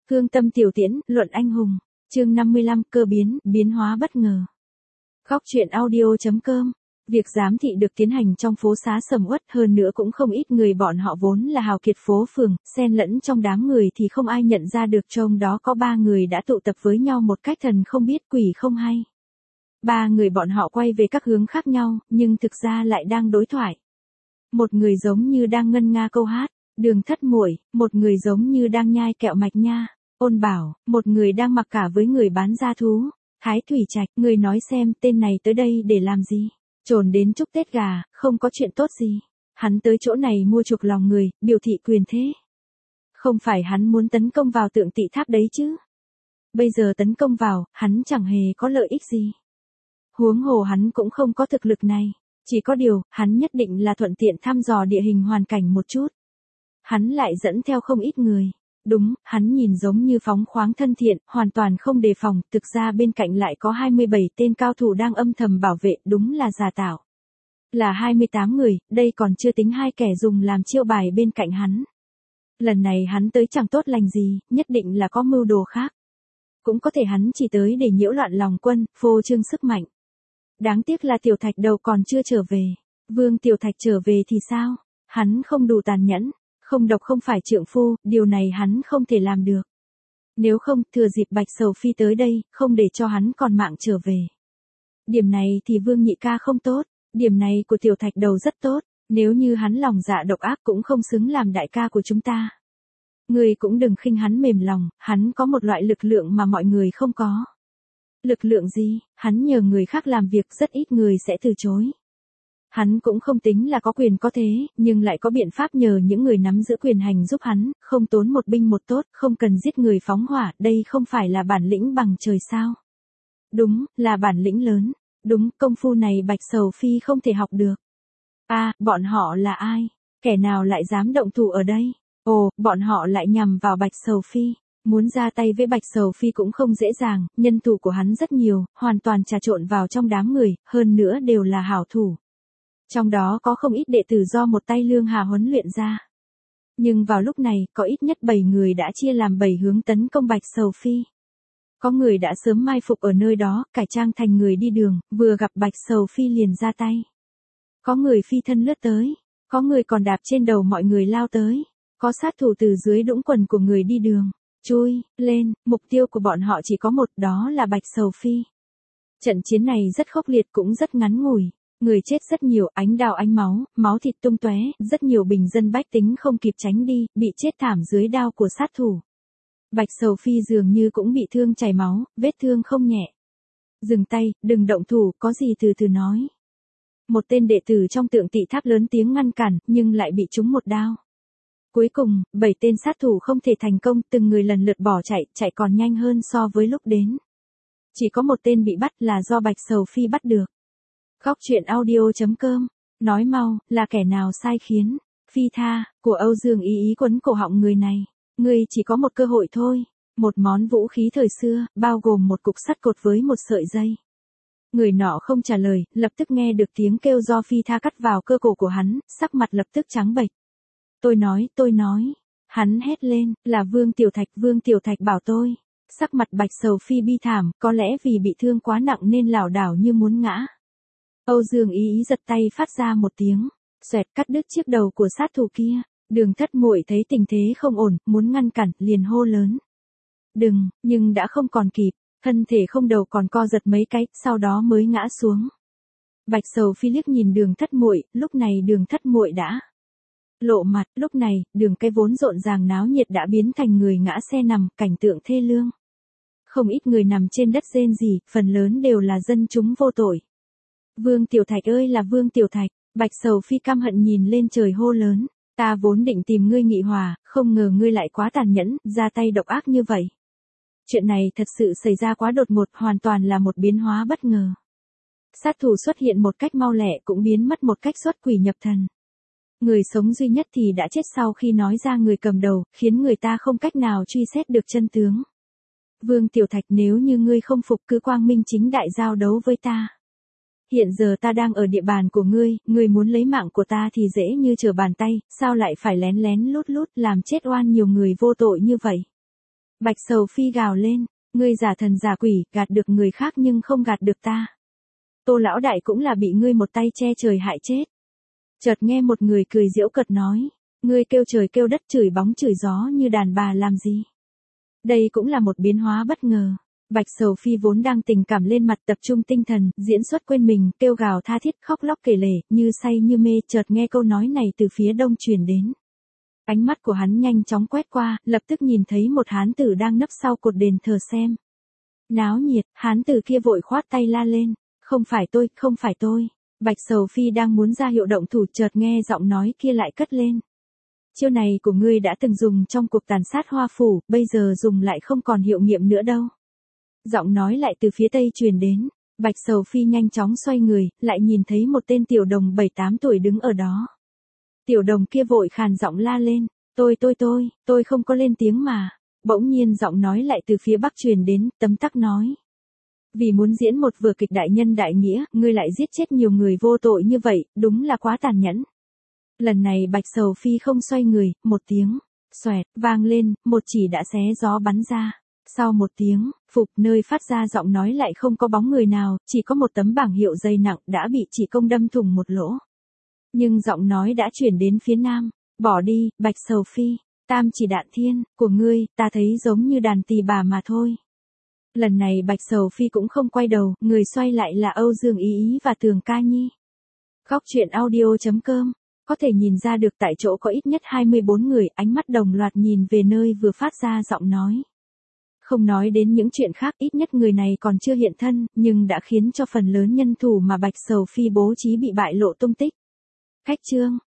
Hương tâm tiểu tiễn, luận anh hùng. Chương 55, cơ biến, biến hóa bất ngờ. Góc truyện audio.com. Việc giám thị được tiến hành trong phố xá sầm uất, hơn nữa cũng không ít người, bọn họ vốn là hào kiệt phố phường, xen lẫn trong đám người thì không ai nhận ra được trong đó có 3 người đã tụ tập với nhau một cách thần không biết quỷ không hay. 3 người bọn họ quay về các hướng khác nhau, nhưng thực ra lại đang đối thoại. Một người giống như đang ngân nga câu hát, Đường Thất Muội, một người giống như đang nhai kẹo mạch nha, Ôn Bảo, một người đang mặc cả với người bán da thú, Thái Thủy Trạch. Người nói xem, tên này tới đây để làm gì? Trồn đến chúc Tết gà, không có chuyện tốt gì. Hắn tới chỗ này mua chuộc lòng người, biểu thị quyền thế. Không phải hắn muốn tấn công vào Tượng Tỵ Tháp đấy chứ? Bây giờ tấn công vào, hắn chẳng hề có lợi ích gì. Huống hồ hắn cũng không có thực lực này. Chỉ có điều, hắn nhất định là thuận tiện thăm dò địa hình hoàn cảnh một chút. Hắn lại dẫn theo không ít người. Đúng, hắn nhìn giống như phóng khoáng thân thiện, hoàn toàn không đề phòng, thực ra bên cạnh lại có 27 tên cao thủ đang âm thầm bảo vệ, đúng là giả tạo. Là 28 người, đây còn chưa tính 2 kẻ dùng làm chiêu bài bên cạnh hắn. Lần này hắn tới chẳng tốt lành gì, nhất định là có mưu đồ khác. Cũng có thể hắn chỉ tới để nhiễu loạn lòng quân, phô trương sức mạnh. Đáng tiếc là Tiểu Thạch Đầu còn chưa trở về. Vương Tiểu Thạch trở về thì sao? Hắn không đủ tàn nhẫn. Không độc không phải trượng phu, điều này hắn không thể làm được. Nếu không, thừa dịp Bạch Sầu Phi tới đây, không để cho hắn còn mạng trở về. Điểm này thì Vương Nhị ca không tốt, điểm này của Tiểu Thạch Đầu rất tốt, nếu như hắn lòng dạ độc ác cũng không xứng làm đại ca của chúng ta. Người cũng đừng khinh hắn mềm lòng, hắn có một loại lực lượng mà mọi người không có. Lực lượng gì? Hắn nhờ người khác làm việc rất ít người sẽ từ chối. Hắn cũng không tính là có quyền có thế, nhưng lại có biện pháp nhờ những người nắm giữ quyền hành giúp hắn, không tốn một binh một tốt, không cần giết người phóng hỏa, đây không phải là bản lĩnh bằng trời sao? Đúng, là bản lĩnh lớn. Đúng, công phu này Bạch Sầu Phi không thể học được. Bọn họ là ai? Kẻ nào lại dám động thủ ở đây? Ồ, bọn họ lại nhằm vào Bạch Sầu Phi. Muốn ra tay với Bạch Sầu Phi cũng không dễ dàng, nhân thủ của hắn rất nhiều, hoàn toàn trà trộn vào trong đám người, hơn nữa đều là hảo thủ. Trong đó có không ít đệ tử do một tay Lương Hà huấn luyện ra. Nhưng vào lúc này, có ít nhất 7 người đã chia làm 7 hướng tấn công Bạch Sầu Phi. Có người đã sớm mai phục ở nơi đó, cải trang thành người đi đường, vừa gặp Bạch Sầu Phi liền ra tay. Có người phi thân lướt tới, có người còn đạp trên đầu mọi người lao tới, có sát thủ từ dưới đũng quần của người đi đường, chui lên, mục tiêu của bọn họ chỉ có một, đó là Bạch Sầu Phi. Trận chiến này rất khốc liệt cũng rất ngắn ngủi. Người chết rất nhiều, ánh đao ánh máu, máu thịt tung tóe, rất nhiều bình dân bách tính không kịp tránh đi, bị chết thảm dưới đao của sát thủ. Bạch Sầu Phi dường như cũng bị thương chảy máu, vết thương không nhẹ. Dừng tay, đừng động thủ, có gì từ từ nói. Một tên đệ tử trong Tượng Tỵ Tháp lớn tiếng ngăn cản, nhưng lại bị trúng một đao. Cuối cùng, 7 tên sát thủ không thể thành công, từng người lần lượt bỏ chạy còn nhanh hơn so với lúc đến. Chỉ có một tên bị bắt là do Bạch Sầu Phi bắt được. Góc truyện audio.com, nói mau, là kẻ nào sai khiến? Phi tha, của Âu Dương Ý quấn cổ họng người này. Ngươi chỉ có một cơ hội thôi. Một món vũ khí thời xưa, bao gồm một cục sắt cột với một sợi dây. Người nọ không trả lời, lập tức nghe được tiếng kêu do Phi tha cắt vào cơ cổ của hắn, sắc mặt lập tức trắng bệch. Tôi nói. Hắn hét lên, là Vương Tiểu Thạch bảo tôi. Sắc mặt Bạch Sầu Phi bi thảm, có lẽ vì bị thương quá nặng nên lảo đảo như muốn ngã. Âu Dương Ý giật tay phát ra một tiếng, xoẹt cắt đứt chiếc đầu của sát thủ kia. Đường Thất Muội thấy tình thế không ổn, muốn ngăn cản, liền hô lớn. Đừng, nhưng đã không còn kịp, thân thể không đầu còn co giật mấy cái, sau đó mới ngã xuống. Bạch Sầu Phi liếc nhìn Đường Thất Muội, lúc này Đường Thất Muội đã lộ mặt, lúc này, đường cái vốn rộn ràng náo nhiệt đã biến thành người ngã xe nằm, cảnh tượng thê lương. Không ít người nằm trên đất rên rỉ, phần lớn đều là dân chúng vô tội. Vương Tiểu Thạch ơi là Vương Tiểu Thạch, Bạch Sầu Phi căm hận nhìn lên trời hô lớn, ta vốn định tìm ngươi nghị hòa, không ngờ ngươi lại quá tàn nhẫn, ra tay độc ác như vậy. Chuyện này thật sự xảy ra quá đột ngột, hoàn toàn là một biến hóa bất ngờ. Sát thủ xuất hiện một cách mau lẹ cũng biến mất một cách xuất quỷ nhập thần. Người sống duy nhất thì đã chết sau khi nói ra người cầm đầu, khiến người ta không cách nào truy xét được chân tướng. Vương Tiểu Thạch, nếu như ngươi không phục cứ quang minh chính đại giao đấu với ta. Hiện giờ ta đang ở địa bàn của ngươi muốn lấy mạng của ta thì dễ như trở bàn tay, sao lại phải lén lén lút lút làm chết oan nhiều người vô tội như vậy? Bạch Sầu Phi gào lên, ngươi giả thần giả quỷ, gạt được người khác nhưng không gạt được ta. Tô lão đại cũng là bị ngươi một tay che trời hại chết. Chợt nghe một người cười giễu cợt nói, ngươi kêu trời kêu đất chửi bóng chửi gió như đàn bà làm gì. Đây cũng là một biến hóa bất ngờ. Bạch Sầu Phi vốn đang tình cảm lên mặt tập trung tinh thần, diễn xuất quên mình, kêu gào tha thiết khóc lóc kể lể, như say như mê, chợt nghe câu nói này từ phía đông truyền đến. Ánh mắt của hắn nhanh chóng quét qua, lập tức nhìn thấy một hán tử đang nấp sau cột đền thờ xem. Náo nhiệt, hán tử kia vội khoát tay la lên, không phải tôi, không phải tôi. Bạch Sầu Phi đang muốn ra hiệu động thủ chợt nghe giọng nói kia lại cất lên. Chiêu này của ngươi đã từng dùng trong cuộc tàn sát Hoa Phủ, bây giờ dùng lại không còn hiệu nghiệm nữa đâu. Giọng nói lại từ phía tây truyền đến, Bạch Sầu Phi nhanh chóng xoay người, lại nhìn thấy một tên tiểu đồng 7-8 tuổi đứng ở đó. Tiểu đồng kia vội khàn giọng la lên, tôi không có lên tiếng mà. Bỗng nhiên giọng nói lại từ phía bắc truyền đến, tấm tắc nói. Vì muốn diễn một vở kịch đại nhân đại nghĩa, ngươi lại giết chết nhiều người vô tội như vậy, đúng là quá tàn nhẫn. Lần này Bạch Sầu Phi không xoay người, một tiếng, xoẹt, vang lên, một chỉ đã xé gió bắn ra. Sau một tiếng, phục nơi phát ra giọng nói lại không có bóng người nào, chỉ có một tấm bảng hiệu dày nặng đã bị chỉ công đâm thủng một lỗ. Nhưng giọng nói đã chuyển đến phía nam, bỏ đi, Bạch Sầu Phi, tam chỉ đạn thiên, của ngươi, ta thấy giống như đàn tỳ bà mà thôi. Lần này Bạch Sầu Phi cũng không quay đầu, người xoay lại là Âu Dương Ý Ý và Tường Ca Nhi. Góc truyện audio.com, có thể nhìn ra được tại chỗ có ít nhất 24 người, ánh mắt đồng loạt nhìn về nơi vừa phát ra giọng nói. Không nói đến những chuyện khác, ít nhất người này còn chưa hiện thân, nhưng đã khiến cho phần lớn nhân thủ mà Bạch Sầu Phi bố trí bị bại lộ tung tích. Khách trương,